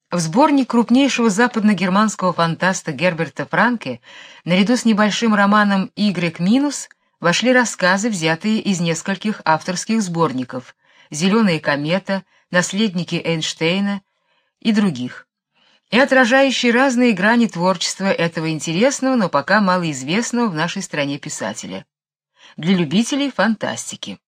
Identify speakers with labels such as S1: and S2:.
S1: В сборник крупнейшего западно-германского фантаста Герберта Франке наряду с небольшим романом Y- вошли рассказы, взятые из нескольких авторских сборников: «Зеленая комета», «Наследники Эйнштейна» и других, и отражающие разные грани творчества этого интересного, но пока малоизвестного в нашей стране писателя. Для любителей фантастики.